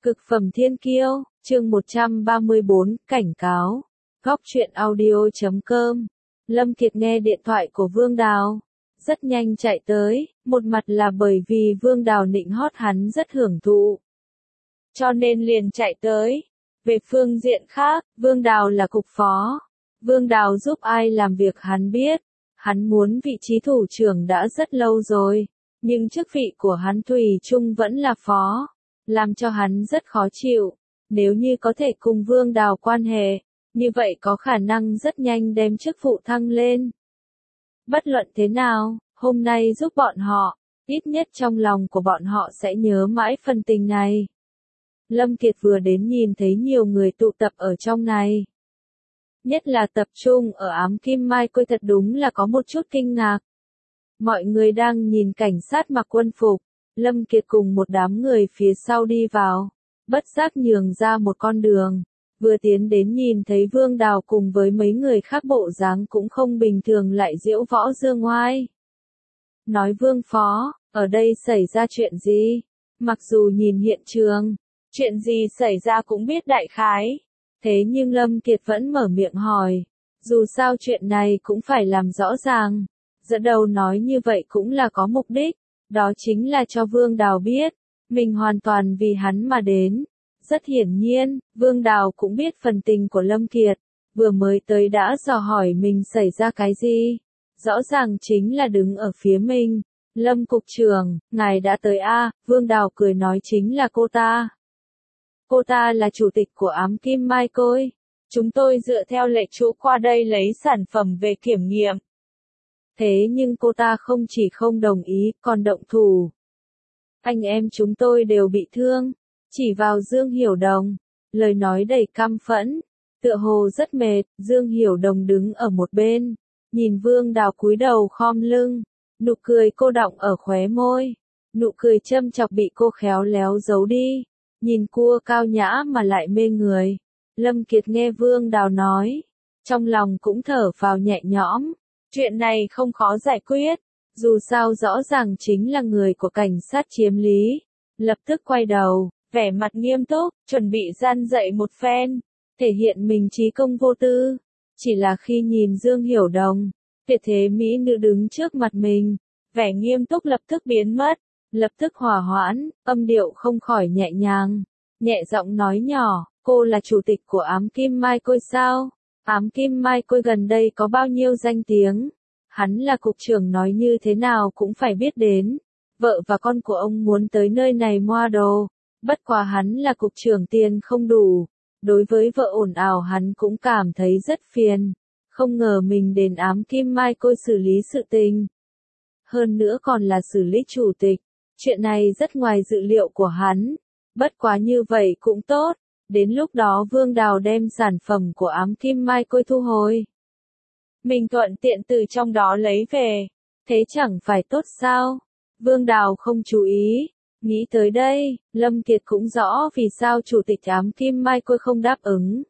Cực phẩm thiên kiêu, chương 134, cảnh cáo. Góc truyện audio.com. Lâm Kiệt nghe điện thoại của Vương Đào. Rất nhanh chạy tới, một mặt là bởi vì Vương Đào nịnh hót hắn rất hưởng thụ. Cho nên liền chạy tới. Về phương diện khác, Vương Đào là cục phó. Vương Đào giúp ai làm việc hắn biết. Hắn muốn vị trí thủ trưởng đã rất lâu rồi. Nhưng chức vị của hắn thủy chung vẫn là phó. Làm cho hắn rất khó chịu. Nếu như có thể cùng Vương Đào quan hệ, như vậy có khả năng rất nhanh đem chức vụ thăng lên. Bất luận thế nào, hôm nay giúp bọn họ, ít nhất trong lòng của bọn họ sẽ nhớ mãi phần tình này. Lâm Kiệt vừa đến nhìn thấy nhiều người tụ tập ở trong này. Nhất là tập trung ở Ám Kim Mai Côi, thật đúng là có một chút kinh ngạc. Mọi người đang nhìn cảnh sát mặc quân phục. Lâm Kiệt cùng một đám người phía sau đi vào, bất giác nhường ra một con đường, vừa tiến đến nhìn thấy Vương Đào cùng với mấy người khác bộ dáng cũng không bình thường lại diễu võ dương oai. Nói Vương Phó, ở đây xảy ra chuyện gì? Mặc dù nhìn hiện trường, chuyện gì xảy ra cũng biết đại khái, thế nhưng Lâm Kiệt vẫn mở miệng hỏi, dù sao chuyện này cũng phải làm rõ ràng, dẫn đầu nói như vậy cũng là có mục đích. Đó chính là cho Vương Đào biết, mình hoàn toàn vì hắn mà đến. Rất hiển nhiên, Vương Đào cũng biết phần tình của Lâm Kiệt, vừa mới tới đã dò hỏi mình xảy ra cái gì. Rõ ràng chính là đứng ở phía mình. Lâm Cục trưởng, ngài đã tới a? Vương Đào cười nói chính là cô ta. Cô ta là chủ tịch của Ám Kim Mai Côi. Chúng tôi dựa theo lệ cũ qua đây lấy sản phẩm về kiểm nghiệm. Thế nhưng cô ta không chỉ không đồng ý, còn động thủ. Anh em chúng tôi đều bị thương, chỉ vào Dương Hiểu Đồng, lời nói đầy căm phẫn, tựa hồ rất mệt. Dương Hiểu Đồng đứng ở một bên, nhìn Vương Đào cúi đầu khom lưng, nụ cười cô đọng ở khóe môi, nụ cười châm chọc bị cô khéo léo giấu đi, nhìn cua cao nhã mà lại mê người. Lâm Kiệt nghe Vương Đào nói, trong lòng cũng thở phào nhẹ nhõm. Chuyện này không khó giải quyết, dù sao rõ ràng chính là người của cảnh sát chiếm lý. Lập tức quay đầu, vẻ mặt nghiêm túc, chuẩn bị gian dạy một phen, thể hiện mình trí công vô tư. Chỉ là khi nhìn Dương Hiểu Đồng, tuyệt thế mỹ nữ đứng trước mặt mình, vẻ nghiêm túc lập tức biến mất, lập tức hòa hoãn, âm điệu không khỏi nhẹ nhàng, nhẹ giọng nói nhỏ, cô là chủ tịch của Ám Kim Mai Côi sao? Ám Kim Mai Côi gần đây có bao nhiêu danh tiếng? Hắn là cục trưởng nói như thế nào cũng phải biết đến. Vợ và con của ông muốn tới nơi này mua đồ. Bất quá hắn là cục trưởng tiền không đủ. Đối với vợ ồn ào hắn cũng cảm thấy rất phiền. Không ngờ mình đến Ám Kim Mai Côi xử lý sự tình. Hơn nữa còn là xử lý chủ tịch. Chuyện này rất ngoài dự liệu của hắn. Bất quá như vậy cũng tốt. Đến lúc đó Vương Đào đem sản phẩm của Ám Kim Mai Côi thu hồi. Mình thuận tiện từ trong đó lấy về. Thế chẳng phải tốt sao? Vương Đào không chú ý. Nghĩ tới đây, Lâm Kiệt cũng rõ vì sao chủ tịch Ám Kim Mai Côi không đáp ứng.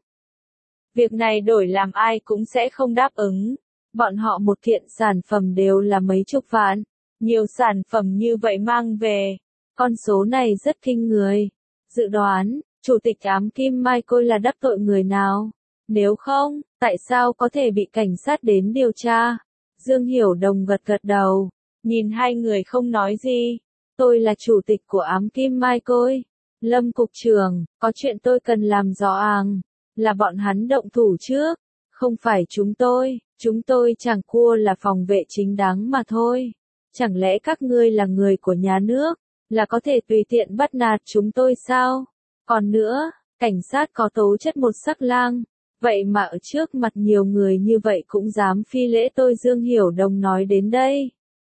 Việc này đổi làm ai cũng sẽ không đáp ứng. Bọn họ một kiện sản phẩm đều là mấy chục vạn. Nhiều sản phẩm như vậy mang về. Con số này rất kinh người. Dự đoán, chủ tịch Ám Kim Mai Côi là đắc tội người nào? Nếu không, tại sao có thể bị cảnh sát đến điều tra? Dương Hiểu Đồng gật gật đầu, nhìn hai người không nói gì. Tôi là chủ tịch của Ám Kim Mai Côi. Lâm Cục trưởng, có chuyện tôi cần làm rõ ràng. Là bọn hắn động thủ trước, không phải chúng tôi chẳng qua là phòng vệ chính đáng mà thôi. Chẳng lẽ các ngươi là người của nhà nước, là có thể tùy tiện bắt nạt chúng tôi sao? Còn nữa, cảnh sát có tố chất một sắc lang. Vậy mà ở trước mặt nhiều người như vậy cũng dám phi lễ tôi. Dương Hiểu Đồng nói đến đây.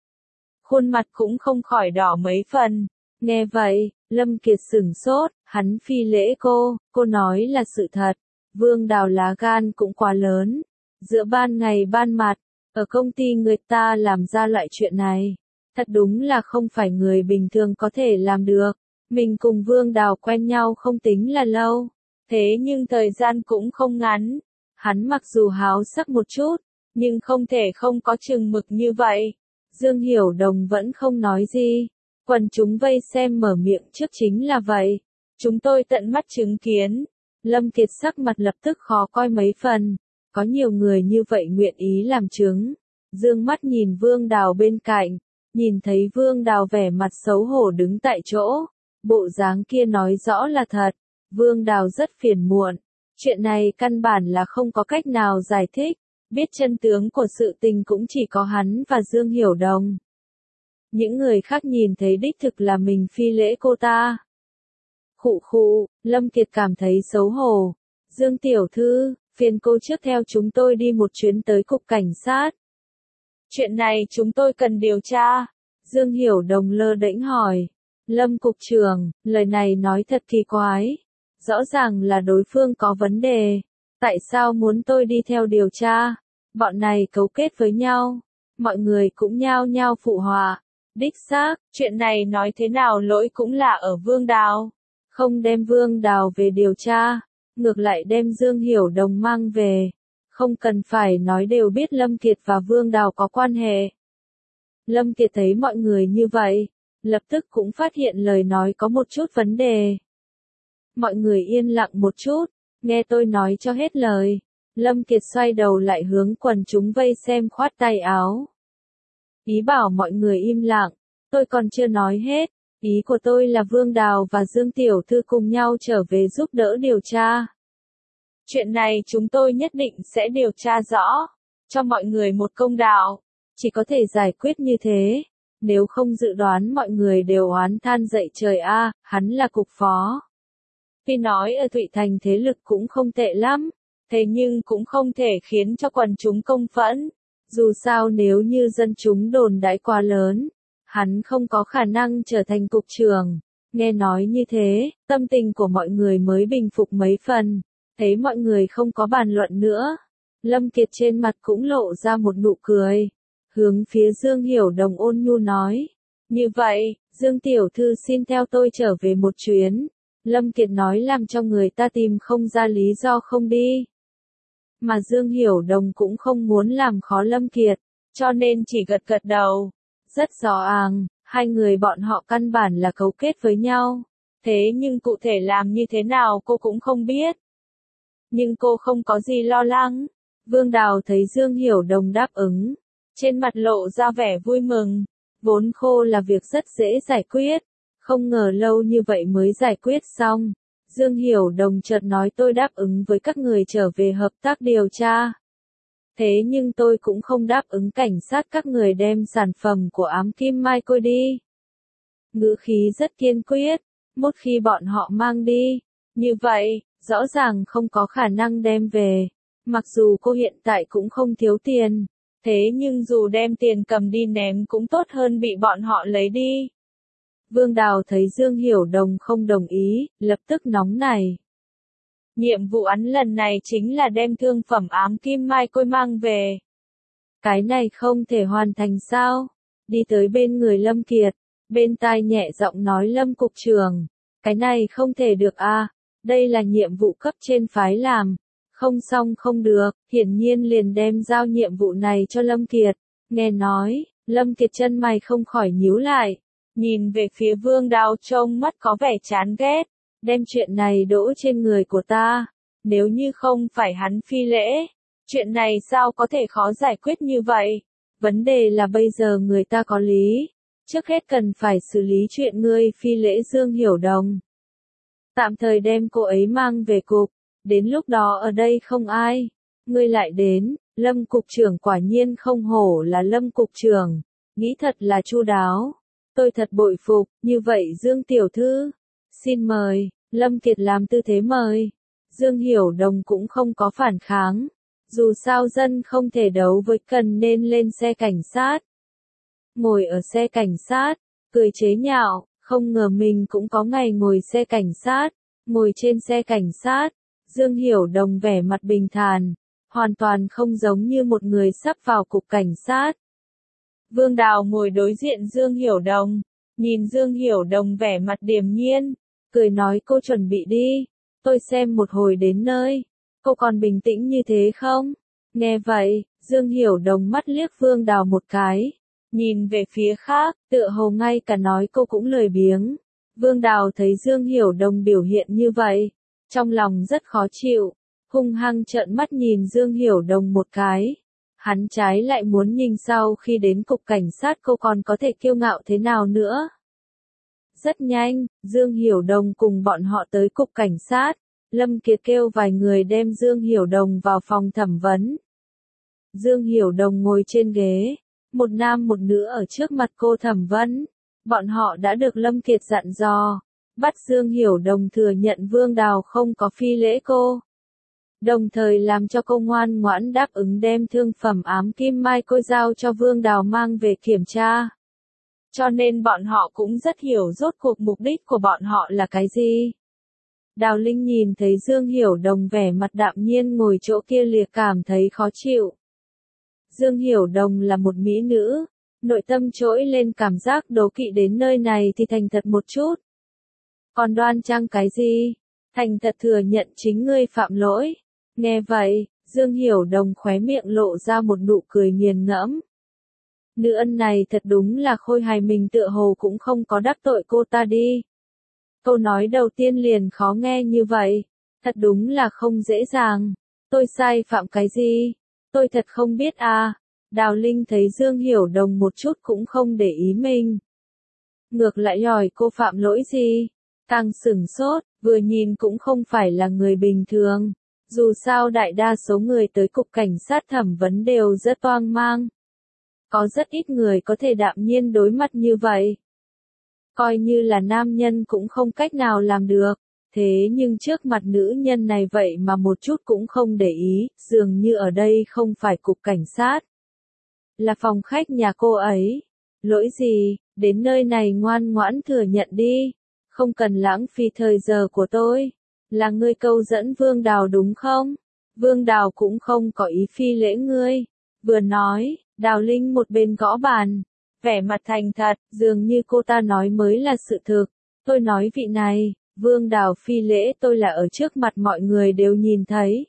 Khuôn mặt cũng không khỏi đỏ mấy phần. Nghe vậy, Lâm Kiệt sửng sốt, hắn phi lễ cô nói là sự thật. Vương Đào lá gan cũng quá lớn. Giữa ban ngày ban mặt, ở công ty người ta làm ra loại chuyện này. Thật đúng là không phải người bình thường có thể làm được. Mình cùng Vương Đào quen nhau không tính là lâu. Thế nhưng thời gian cũng không ngắn. Hắn mặc dù háo sắc một chút, nhưng không thể không có chừng mực như vậy. Dương Hiểu Đồng vẫn không nói gì. Quần chúng vây xem mở miệng trước chính là vậy. Chúng tôi tận mắt chứng kiến. Lâm Kiệt sắc mặt lập tức khó coi mấy phần. Có nhiều người như vậy nguyện ý làm chứng. Dương mắt nhìn Vương Đào bên cạnh. Nhìn thấy Vương Đào vẻ mặt xấu hổ đứng tại chỗ. Bộ dáng kia nói rõ là thật. Vương Đào rất phiền muộn. Chuyện này căn bản là không có cách nào giải thích. Biết chân tướng của sự tình cũng chỉ có hắn và Dương Hiểu Đồng. Những người khác nhìn thấy đích thực là mình phi lễ cô ta. Khụ khụ, Lâm Kiệt cảm thấy xấu hổ. Dương tiểu thư, phiền cô trước theo chúng tôi đi một chuyến tới cục cảnh sát. Chuyện này chúng tôi cần điều tra. Dương Hiểu Đồng lơ đễnh hỏi. Lâm cục trưởng, lời này nói thật kỳ quái. Rõ ràng là đối phương có vấn đề. Tại sao muốn tôi đi theo điều tra? Bọn này cấu kết với nhau. Mọi người cũng nhao nhao phụ họa. Đích xác, chuyện này nói thế nào lỗi cũng là ở Vương Đào. Không đem Vương Đào về điều tra, ngược lại đem Dương Hiểu Đồng mang về. Không cần phải nói đều biết Lâm Kiệt và Vương Đào có quan hệ. Lâm Kiệt thấy mọi người như vậy, lập tức cũng phát hiện lời nói có một chút vấn đề. Mọi người yên lặng một chút, nghe tôi nói cho hết lời. Lâm Kiệt xoay đầu lại hướng quần chúng vây xem khoát tay áo. Ý bảo mọi người im lặng, tôi còn chưa nói hết. Ý của tôi là Vương Đào và Dương Tiểu Thư cùng nhau trở về giúp đỡ điều tra. Chuyện này chúng tôi nhất định sẽ điều tra rõ, cho mọi người một công đạo. Chỉ có thể giải quyết như thế. Nếu không dự đoán mọi người đều oán than dậy trời a, hắn là cục phó. Tuy nói ở Thụy Thành thế lực cũng không tệ lắm, thế nhưng cũng không thể khiến cho quần chúng công phẫn. Dù sao nếu như dân chúng đồn đãi quá lớn, hắn không có khả năng trở thành cục trưởng. Nghe nói như thế, tâm tình của mọi người mới bình phục mấy phần. Thấy mọi người không có bàn luận nữa. Lâm Kiệt trên mặt cũng lộ ra một nụ cười. Hướng phía Dương Hiểu Đồng ôn nhu nói. Như vậy, Dương Tiểu Thư xin theo tôi trở về một chuyến. Lâm Kiệt nói làm cho người ta tìm không ra lý do không đi. Mà Dương Hiểu Đồng cũng không muốn làm khó Lâm Kiệt, cho nên chỉ gật gật đầu. Rất rõ ràng, hai người bọn họ căn bản là cấu kết với nhau. Thế nhưng cụ thể làm như thế nào cô cũng không biết. Nhưng cô không có gì lo lắng. Vương Đào thấy Dương Hiểu Đồng đáp ứng. Trên mặt lộ ra vẻ vui mừng. Vốn khô là việc rất dễ giải quyết. Không ngờ lâu như vậy mới giải quyết xong. Dương Hiểu Đồng chợt nói tôi đáp ứng với các người trở về hợp tác điều tra. Thế nhưng tôi cũng không đáp ứng cảnh sát các người đem sản phẩm của ám kim mai côi đi. Ngữ khí rất kiên quyết, một khi bọn họ mang đi. Như vậy, rõ ràng không có khả năng đem về. Mặc dù cô hiện tại cũng không thiếu tiền. Thế nhưng dù đem tiền cầm đi ném cũng tốt hơn bị bọn họ lấy đi. Vương Đào thấy Dương Hiểu Đồng không đồng ý, lập tức nóng nảy. Nhiệm vụ án lần này chính là đem thương phẩm ám kim mai côi mang về. Cái này không thể hoàn thành sao? Đi tới bên người Lâm Kiệt, bên tai nhẹ giọng nói Lâm cục trưởng. Cái này không thể được a, đây là nhiệm vụ cấp trên phái làm. Không xong không được, hiển nhiên liền đem giao nhiệm vụ này cho Lâm Kiệt. Nghe nói, Lâm Kiệt chân mày không khỏi nhíu lại. Nhìn về phía Vương Đào trông mắt có vẻ chán ghét. Đem chuyện này đổ trên người của ta. Nếu như không phải hắn phi lễ, chuyện này sao có thể khó giải quyết như vậy? Vấn đề là bây giờ người ta có lý. Trước hết cần phải xử lý chuyện ngươi phi lễ Dương Hiểu Đồng. Tạm thời đem cô ấy mang về cục. Đến lúc đó ở đây không ai. Ngươi lại đến, Lâm cục trưởng quả nhiên không hổ là Lâm cục trưởng. Nghĩ thật là chu đáo. Tôi thật bội phục, như vậy Dương Tiểu Thư. Xin mời, Lâm Kiệt làm tư thế mời. Dương Hiểu Đồng cũng không có phản kháng. Dù sao dân không thể đấu với cần nên lên xe cảnh sát. Ngồi ở xe cảnh sát, cười chế nhạo, không ngờ mình cũng có ngày ngồi xe cảnh sát. Ngồi trên xe cảnh sát, Dương Hiểu Đồng vẻ mặt bình thản, hoàn toàn không giống như một người sắp vào cục cảnh sát. Vương Đào ngồi đối diện Dương Hiểu Đồng, nhìn Dương Hiểu Đồng vẻ mặt điềm nhiên, cười nói cô chuẩn bị đi, tôi xem một hồi đến nơi, cô còn bình tĩnh như thế không? Nghe vậy, Dương Hiểu Đồng mắt liếc Vương Đào một cái, nhìn về phía khác, tựa hồ ngay cả nói cô cũng lười biếng. Vương Đào thấy Dương Hiểu Đồng biểu hiện như vậy, trong lòng rất khó chịu, hung hăng trợn mắt nhìn Dương Hiểu Đồng một cái. Hắn trái lại muốn nhìn sau khi đến cục cảnh sát cô còn có thể kiêu ngạo thế nào nữa. Rất nhanh, Dương Hiểu Đồng cùng bọn họ tới cục cảnh sát. Lâm Kiệt kêu vài người đem Dương Hiểu Đồng vào phòng thẩm vấn. Dương Hiểu Đồng ngồi trên ghế, một nam một nữ ở trước mặt cô thẩm vấn. Bọn họ đã được Lâm Kiệt dặn dò, bắt Dương Hiểu Đồng thừa nhận Vương Đào không có phi lễ cô. Đồng thời làm cho cô ngoan ngoãn đáp ứng đem thương phẩm ám kim mai cô giao cho Vương Đào mang về kiểm tra. Cho nên bọn họ cũng rất hiểu rốt cuộc mục đích của bọn họ là cái gì. Đào Linh nhìn thấy Dương Hiểu Đồng vẻ mặt đạm nhiên ngồi chỗ kia liền cảm thấy khó chịu. Dương Hiểu Đồng là một mỹ nữ, nội tâm trỗi lên cảm giác đố kỵ đến nơi này thì thành thật một chút. Còn đoan trang cái gì? Thành thật thừa nhận chính ngươi phạm lỗi. Nghe vậy, Dương Hiểu Đồng khóe miệng lộ ra một nụ cười nghiền ngẫm. Nữ ân này thật đúng là khôi hài, mình tựa hồ cũng không có đắc tội cô ta đi. Câu nói đầu tiên liền khó nghe như vậy, thật đúng là không dễ dàng. Tôi sai phạm cái gì? Tôi thật không biết à. Đào Linh thấy Dương Hiểu Đồng một chút cũng không để ý mình. Ngược lại hỏi cô phạm lỗi gì? Càng sửng sốt, vừa nhìn cũng không phải là người bình thường. Dù sao đại đa số người tới cục cảnh sát thẩm vấn đều rất toang mang. Có rất ít người có thể đạm nhiên đối mặt như vậy. Coi như là nam nhân cũng không cách nào làm được. Thế nhưng trước mặt nữ nhân này vậy mà một chút cũng không để ý, dường như ở đây không phải cục cảnh sát. Là phòng khách nhà cô ấy. Lỗi gì, đến nơi này ngoan ngoãn thừa nhận đi. Không cần lãng phí thời giờ của tôi. Là ngươi câu dẫn Vương Đào đúng không? Vương Đào cũng không có ý phi lễ ngươi. Vừa nói, Đào Linh một bên gõ bàn. Vẻ mặt thành thật, dường như cô ta nói mới là sự thực. Tôi nói vị này, Vương Đào phi lễ tôi là ở trước mặt mọi người đều nhìn thấy.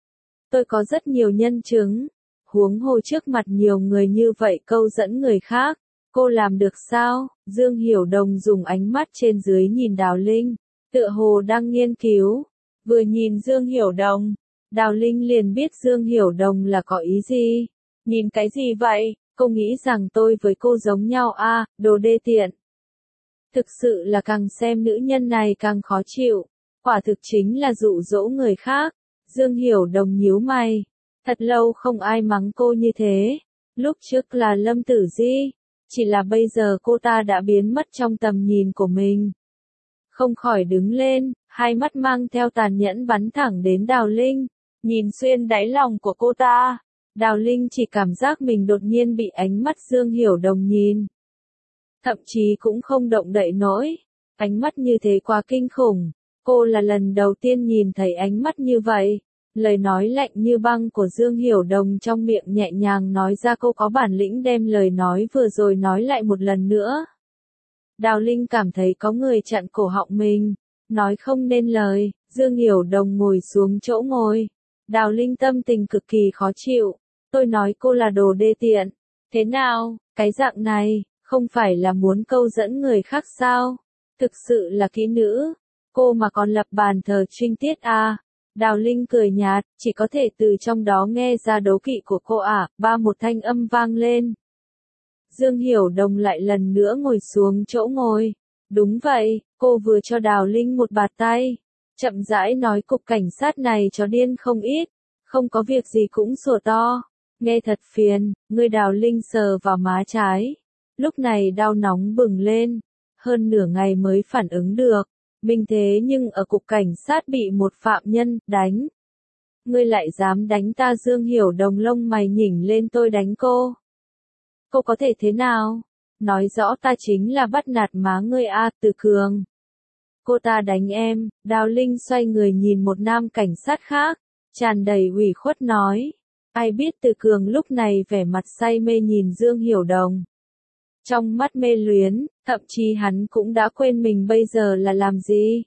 Tôi có rất nhiều nhân chứng. Huống hồ trước mặt nhiều người như vậy câu dẫn người khác. Cô làm được sao? Dương Hiểu Đồng dùng ánh mắt trên dưới nhìn Đào Linh, tựa hồ đang nghiên cứu. Vừa nhìn Dương Hiểu Đồng, Đào Linh liền biết Dương Hiểu Đồng là có ý gì. Nhìn cái gì vậy? Cô nghĩ rằng tôi với cô giống nhau à, đồ đê tiện. Thực sự là càng xem nữ nhân này càng khó chịu. Quả thực chính là dụ dỗ người khác. Dương Hiểu Đồng nhíu mày. Thật lâu không ai mắng cô như thế. Lúc trước là Lâm Tử Di. Chỉ là bây giờ cô ta đã biến mất trong tầm nhìn của mình. Không khỏi đứng lên, hai mắt mang theo tàn nhẫn bắn thẳng đến Đào Linh. Nhìn xuyên đáy lòng của cô ta. Đào Linh chỉ cảm giác mình đột nhiên bị ánh mắt Dương Hiểu Đồng nhìn. Thậm chí cũng không động đậy nổi. Ánh mắt như thế quá kinh khủng. Cô là lần đầu tiên nhìn thấy ánh mắt như vậy. Lời nói lạnh như băng của Dương Hiểu Đồng trong miệng nhẹ nhàng nói ra, cô có bản lĩnh đem lời nói vừa rồi nói lại một lần nữa. Đào Linh cảm thấy có người chặn cổ họng mình. Nói không nên lời, Dương Hiểu Đồng ngồi xuống chỗ ngồi. Đào Linh tâm tình cực kỳ khó chịu. Tôi nói cô là đồ đê tiện. Thế nào, cái dạng này, không phải là muốn câu dẫn người khác sao? Thực sự là kỹ nữ. Cô mà còn lập bàn thờ trinh tiết à? Đào Linh cười nhạt, chỉ có thể từ trong đó nghe ra đố kỵ của cô à, ba một thanh âm vang lên. Dương Hiểu Đồng lại lần nữa ngồi xuống chỗ ngồi. Đúng vậy, cô vừa cho Đào Linh một bạt tay. Chậm rãi nói cục cảnh sát này chó điên không ít. Không có việc gì cũng sủa to. Nghe thật phiền, người Đào Linh sờ vào má trái. Lúc này đau nóng bừng lên. Hơn nửa ngày mới phản ứng được. Mình thế nhưng ở cục cảnh sát bị một phạm nhân đánh. Ngươi lại dám đánh ta? Dương Hiểu Đồng lông mày nhỉnh lên. Tôi đánh cô. Cô có thể thế nào? Nói rõ ta chính là bắt nạt má ngươi a, Từ Cường. Cô ta đánh em. Đào Linh xoay người nhìn một nam cảnh sát khác, tràn đầy ủy khuất nói. Ai biết Từ Cường lúc này vẻ mặt say mê nhìn Dương Hiểu Đồng. Trong mắt mê luyến, thậm chí hắn cũng đã quên mình bây giờ là làm gì.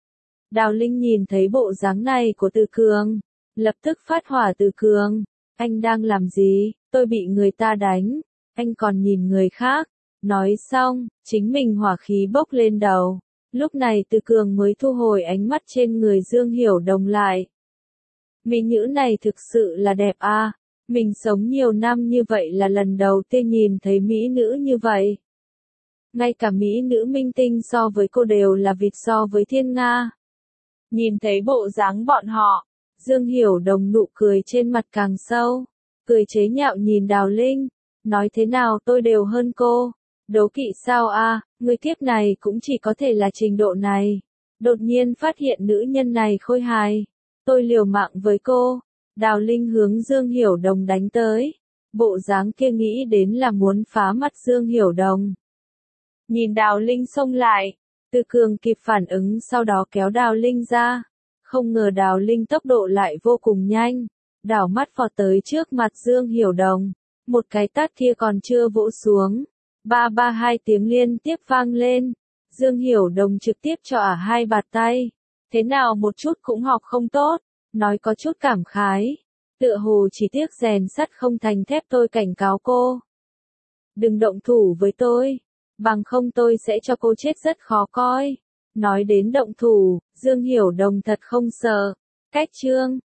Đào Linh nhìn thấy bộ dáng này của Từ Cường, lập tức phát hỏa. Từ Cường, anh đang làm gì? Tôi bị người ta đánh, anh còn nhìn người khác. Nói xong, chính mình hỏa khí bốc lên đầu. Lúc này Từ Cường mới thu hồi ánh mắt trên người Dương Hiểu Đồng lại. Mỹ nữ này thực sự là đẹp à, mình sống nhiều năm như vậy là lần đầu tiên nhìn thấy mỹ nữ như vậy. Ngay cả mỹ nữ minh tinh so với cô đều là vịt so với thiên nga. Nhìn thấy bộ dáng bọn họ, Dương Hiểu Đồng nụ cười trên mặt càng sâu, cười chế nhạo nhìn Đào Linh, nói thế nào tôi đều hơn cô, đố kỵ sao a, người kiếp này cũng chỉ có thể là trình độ này. Đột nhiên phát hiện nữ nhân này khôi hài, tôi liều mạng với cô. Đào Linh hướng Dương Hiểu Đồng đánh tới, bộ dáng kia nghĩ đến là muốn phá mắt Dương Hiểu Đồng. Nhìn Đào Linh xông lại, Từ Cường kịp phản ứng sau đó kéo Đào Linh ra. Không ngờ Đào Linh tốc độ lại vô cùng nhanh, đảo mắt vọt tới trước mặt Dương Hiểu Đồng. Một cái tát kia còn chưa vỗ xuống, ba ba hai tiếng liên tiếp vang lên. Dương Hiểu Đồng trực tiếp cho hai bạt tay. Thế nào một chút cũng học không tốt, nói có chút cảm khái. Tựa hồ chỉ tiếc rèn sắt không thành thép, tôi cảnh cáo cô. Đừng động thủ với tôi, bằng không tôi sẽ cho cô chết rất khó coi. Nói đến động thủ, Dương Hiểu Đồng thật không sợ. Cách chương